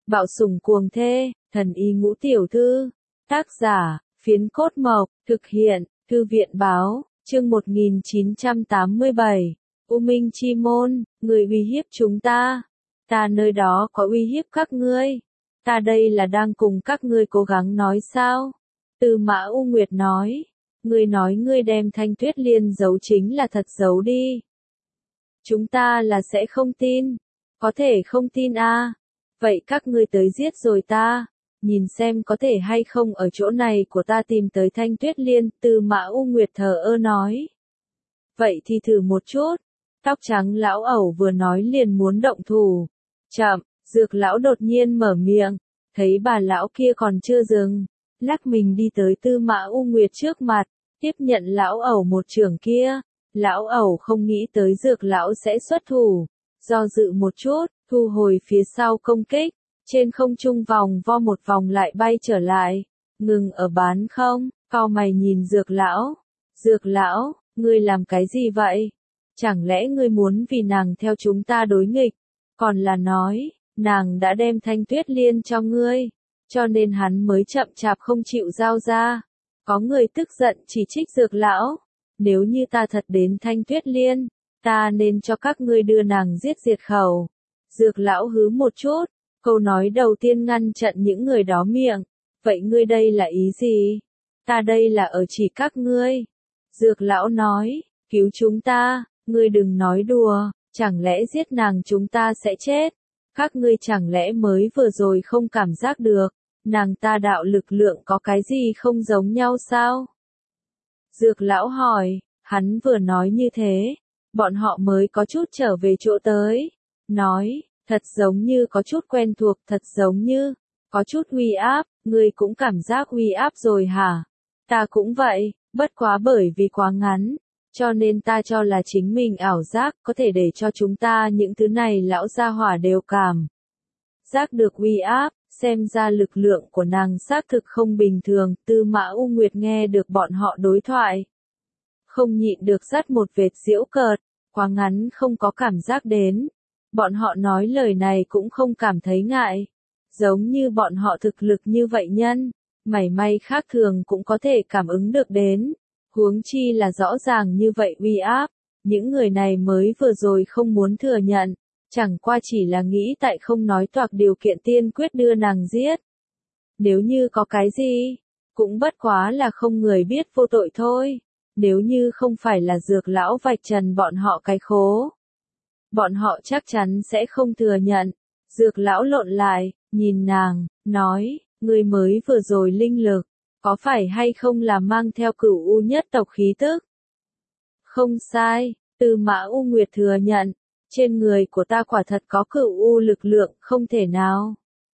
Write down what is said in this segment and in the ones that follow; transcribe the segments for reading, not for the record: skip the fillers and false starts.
Bạo sủng cuồng thê, thần y ngũ tiểu thư. Tác giả, Phiến Cốt Mộc, thực hiện, Thư viện báo, chương 1987. U Minh Chi Môn, người uy hiếp chúng ta. Ta nơi đó có uy hiếp các ngươi. Ta đây là đang cùng các ngươi cố gắng nói sao? Tư Mã U Nguyệt nói. Ngươi nói ngươi đem Thanh Tuyết Liên giấu chính là thật giấu đi. Chúng ta là sẽ không tin. Có thể không tin à? Vậy các ngươi tới giết rồi ta. Nhìn xem có thể hay không ở chỗ này của ta tìm tới Thanh Tuyết Liên. Tư Mã U Nguyệt thờ ơ nói. Vậy thì thử một chút. Tóc trắng lão ẩu vừa nói liền muốn động thủ. Chậm, Dược lão đột nhiên mở miệng. Thấy bà lão kia còn chưa dừng. Lắc mình đi tới Tư Mã U Nguyệt trước mặt. Tiếp nhận lão ẩu một chưởng kia. Lão ẩu không nghĩ tới Dược lão sẽ xuất thủ. Do dự một chút, thu hồi phía sau công kích. Trên không trung vòng vo một vòng lại bay trở lại. Ngừng ở bán không, cau mày nhìn Dược lão. Dược lão, ngươi làm cái gì vậy? Chẳng lẽ ngươi muốn vì nàng theo chúng ta đối nghịch? Còn là nói, nàng đã đem Thanh Tuyết Liên cho ngươi. Cho nên hắn mới chậm chạp không chịu giao ra. Có người tức giận chỉ trích Dược lão. Nếu như ta thật đến Thanh Tuyết Liên, ta nên cho các ngươi đưa nàng giết diệt khẩu. Dược lão hứ một chút. Câu nói đầu tiên ngăn chặn những người đó miệng. Vậy ngươi đây là ý gì? Ta đây là ở chỉ các ngươi. Dược lão nói, cứu chúng ta, ngươi đừng nói đùa, chẳng lẽ giết nàng chúng ta sẽ chết? Các ngươi chẳng lẽ mới vừa rồi không cảm giác được, nàng ta đạo lực lượng có cái gì không giống nhau sao? Dược lão hỏi, hắn vừa nói như thế, bọn họ mới có chút trở về chỗ tới. Nói, thật giống như có chút quen thuộc, thật giống như, có chút uy áp, ngươi cũng cảm giác uy áp rồi hả? Ta cũng vậy, bất quá bởi vì quá ngắn, cho nên ta cho là chính mình ảo giác có thể để cho chúng ta những thứ này lão gia hỏa đều cảm. Giác được uy áp, xem ra lực lượng của nàng xác thực không bình thường. Tư Mã U Nguyệt nghe được bọn họ đối thoại. Không nhịn được dắt một vệt giễu cợt, quá ngắn không có cảm giác đến. Bọn họ nói lời này cũng không cảm thấy ngại. Giống như bọn họ thực lực như vậy nhân, mảy may khác thường cũng có thể cảm ứng được đến. Huống chi là rõ ràng như vậy uy áp, những người này mới vừa rồi không muốn thừa nhận, chẳng qua chỉ là nghĩ tại không nói toạc điều kiện tiên quyết đưa nàng giết. Nếu như có cái gì, cũng bất quá là không người biết vô tội thôi, nếu như không phải là Dược lão vạch trần bọn họ cái khố. Bọn họ chắc chắn sẽ không thừa nhận. Dược lão lộn lại, nhìn nàng, nói, ngươi mới vừa rồi linh lực, có phải hay không là mang theo Cửu U nhất tộc khí tức? Không sai, Tư Mã U Nguyệt thừa nhận, trên người của ta quả thật có Cửu U lực lượng, không thể nào.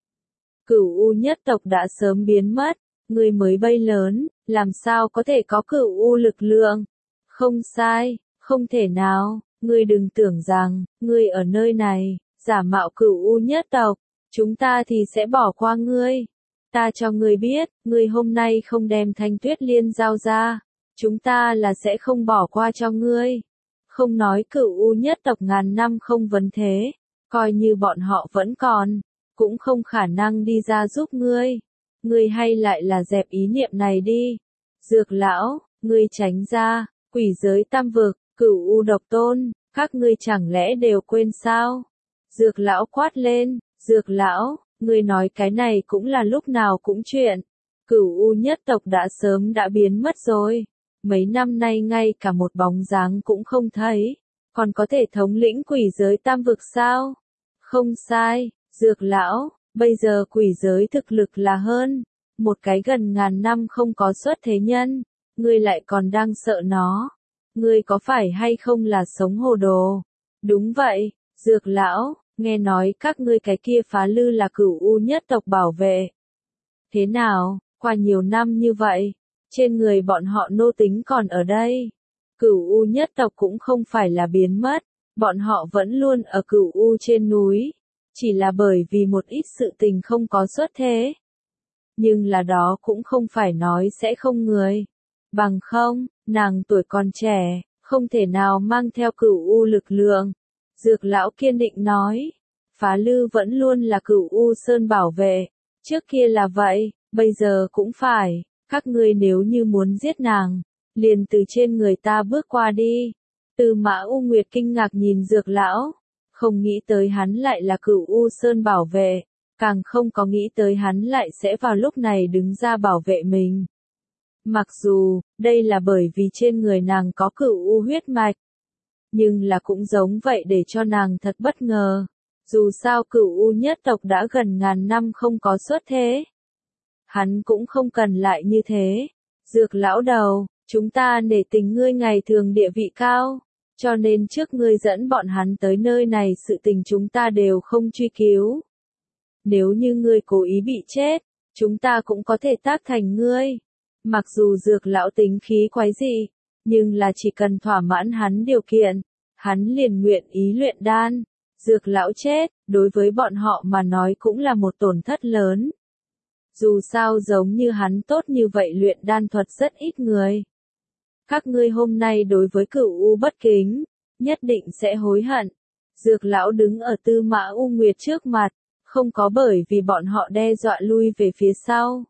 Cửu U nhất tộc đã sớm biến mất, ngươi mới bay lớn, làm sao có thể có Cửu U lực lượng? Không sai, không thể nào. Ngươi đừng tưởng rằng, ngươi ở nơi này, giả mạo Cửu U nhất tộc, chúng ta thì sẽ bỏ qua ngươi. Ta cho ngươi biết, ngươi hôm nay không đem Thanh Tuyết Liên giao ra, chúng ta là sẽ không bỏ qua cho ngươi. Không nói Cửu U nhất tộc ngàn năm không vấn thế, coi như bọn họ vẫn còn, cũng không khả năng đi ra giúp ngươi. Ngươi hay lại là dẹp ý niệm này đi. Dược lão, ngươi tránh ra, quỷ giới tam vực. Cửu U độc tôn, các ngươi chẳng lẽ đều quên sao? Dược lão quát lên, Dược lão, ngươi nói cái này cũng là lúc nào cũng chuyện. Cửu U nhất tộc đã sớm đã biến mất rồi. Mấy năm nay ngay cả một bóng dáng cũng không thấy. Còn có thể thống lĩnh quỷ giới tam vực sao? Không sai, Dược lão, bây giờ quỷ giới thực lực là hơn. Một cái gần ngàn năm không có xuất thế nhân. Ngươi lại còn đang sợ nó. Ngươi có phải hay không là sống hồ đồ? Đúng vậy, Dược lão, nghe nói các ngươi cái kia phá lư là Cửu U nhất tộc bảo vệ. Thế nào, qua nhiều năm như vậy, trên người bọn họ nô tính còn ở đây. Cửu U nhất tộc cũng không phải là biến mất, bọn họ vẫn luôn ở Cửu U trên núi, chỉ là bởi vì một ít sự tình không có xuất thế. Nhưng là đó cũng không phải nói sẽ không người. Bằng không, nàng tuổi còn trẻ, không thể nào mang theo Cửu U lực lượng. Dược lão kiên định nói. Phá Lư vẫn luôn là Cửu U Sơn bảo vệ, trước kia là vậy, bây giờ cũng phải, các ngươi nếu như muốn giết nàng, liền từ trên người ta bước qua đi. Tư Mã U Nguyệt kinh ngạc nhìn Dược lão, không nghĩ tới hắn lại là Cửu U Sơn bảo vệ, càng không có nghĩ tới hắn lại sẽ vào lúc này đứng ra bảo vệ mình. Mặc dù, đây là bởi vì trên người nàng có Cửu U huyết mạch, nhưng là cũng giống vậy để cho nàng thật bất ngờ. Dù sao Cửu U nhất tộc đã gần ngàn năm không có xuất thế. Hắn cũng không cần lại như thế. Dược lão đầu, chúng ta nể tình ngươi ngày thường địa vị cao, cho nên trước ngươi dẫn bọn hắn tới nơi này sự tình chúng ta đều không truy cứu. Nếu như ngươi cố ý bị chết, chúng ta cũng có thể tác thành ngươi. Mặc dù Dược lão tính khí quái dị, nhưng là chỉ cần thỏa mãn hắn điều kiện, hắn liền nguyện ý luyện đan. Dược lão chết, đối với bọn họ mà nói cũng là một tổn thất lớn. Dù sao giống như hắn tốt như vậy luyện đan thuật rất ít người. Các ngươi hôm nay đối với Cửu U bất kính, nhất định sẽ hối hận. Dược lão đứng ở Tư Mã U Nguyệt trước mặt, không có bởi vì bọn họ đe dọa lui về phía sau.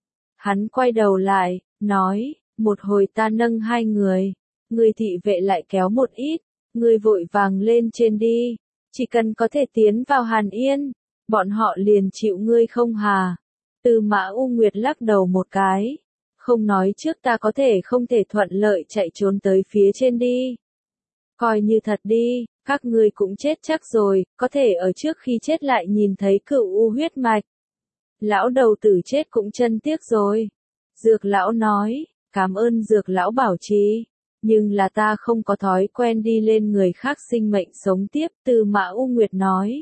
Hắn quay đầu lại, nói, một hồi ta nâng hai người, người thị vệ lại kéo một ít, người vội vàng lên trên đi, chỉ cần có thể tiến vào Hàn Yên, bọn họ liền chịu ngươi không hà. Tư Mã U Nguyệt lắc đầu một cái, không nói trước ta có thể không thể thuận lợi chạy trốn tới phía trên đi. Coi như thật đi, các ngươi cũng chết chắc rồi, có thể ở trước khi chết lại nhìn thấy Cửu U huyết mạch. Lão đầu tử chết cũng chân tiếc rồi. Dược lão nói, cảm ơn Dược lão bảo trì, nhưng là ta không có thói quen đi lên người khác sinh mệnh sống tiếp. Tư Mã U Nguyệt nói.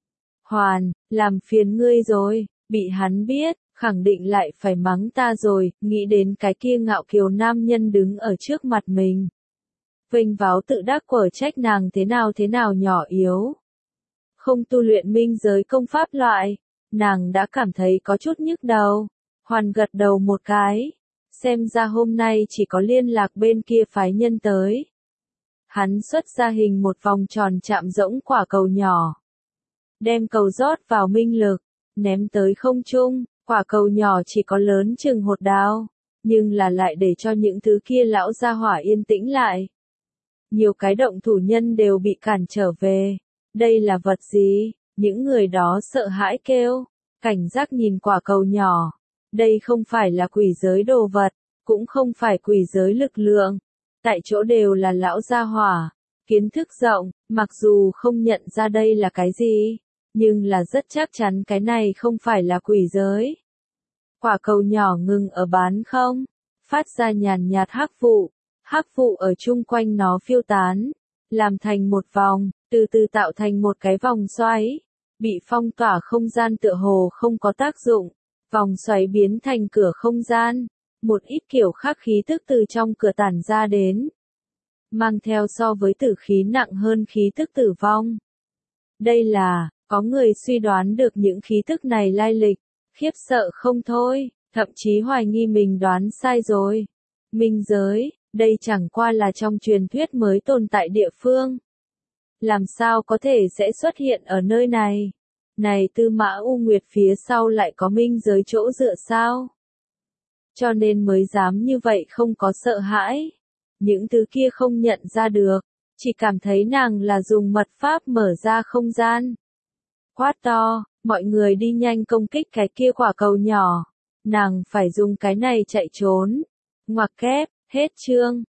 Hoàn, làm phiền ngươi rồi, bị hắn biết, khẳng định lại phải mắng ta rồi, nghĩ đến cái kia ngạo kiều nam nhân đứng ở trước mặt mình. Vênh váo tự đắc quở trách nàng thế nào nhỏ yếu. Không tu luyện minh giới công pháp loại, nàng đã cảm thấy có chút nhức đầu. Hoàn gật đầu một cái, xem ra hôm nay chỉ có liên lạc bên kia phái nhân tới. Hắn xuất ra hình một vòng tròn chạm rỗng quả cầu nhỏ. Đem cầu rót vào minh lực, ném tới không trung, quả cầu nhỏ chỉ có lớn chừng hột đao, nhưng là lại để cho những thứ kia lão gia hỏa yên tĩnh lại. Nhiều cái động thủ nhân đều bị cản trở về. Đây là vật gì? Những người đó sợ hãi kêu, cảnh giác nhìn quả cầu nhỏ. Đây không phải là quỷ giới đồ vật, cũng không phải quỷ giới lực lượng. Tại chỗ đều là lão gia hỏa, kiến thức rộng, mặc dù không nhận ra đây là cái gì, nhưng là rất chắc chắn cái này không phải là quỷ giới. Quả cầu nhỏ ngừng ở bán không, phát ra nhàn nhạt hắc vụ ở chung quanh nó phiêu tán, làm thành một vòng, từ từ tạo thành một cái vòng xoáy, bị phong tỏa không gian tựa hồ không có tác dụng, vòng xoáy biến thành cửa không gian, một ít kiểu khác khí tức từ trong cửa tản ra đến, mang theo so với tử khí nặng hơn khí tức tử vong. Đây là, có người suy đoán được những khí tức này lai lịch, khiếp sợ không thôi, thậm chí hoài nghi mình đoán sai rồi. Minh giới, đây chẳng qua là trong truyền thuyết mới tồn tại địa phương. Làm sao có thể sẽ xuất hiện ở nơi này? Này Tư Mã U Nguyệt phía sau lại có minh giới chỗ dựa sao? Cho nên mới dám như vậy không có sợ hãi. Những thứ kia không nhận ra được, chỉ cảm thấy nàng là dùng mật pháp mở ra không gian. Quát to, mọi người đi nhanh công kích cái kia quả cầu nhỏ. Nàng phải dùng cái này chạy trốn. Ngoặc kép, hết chương.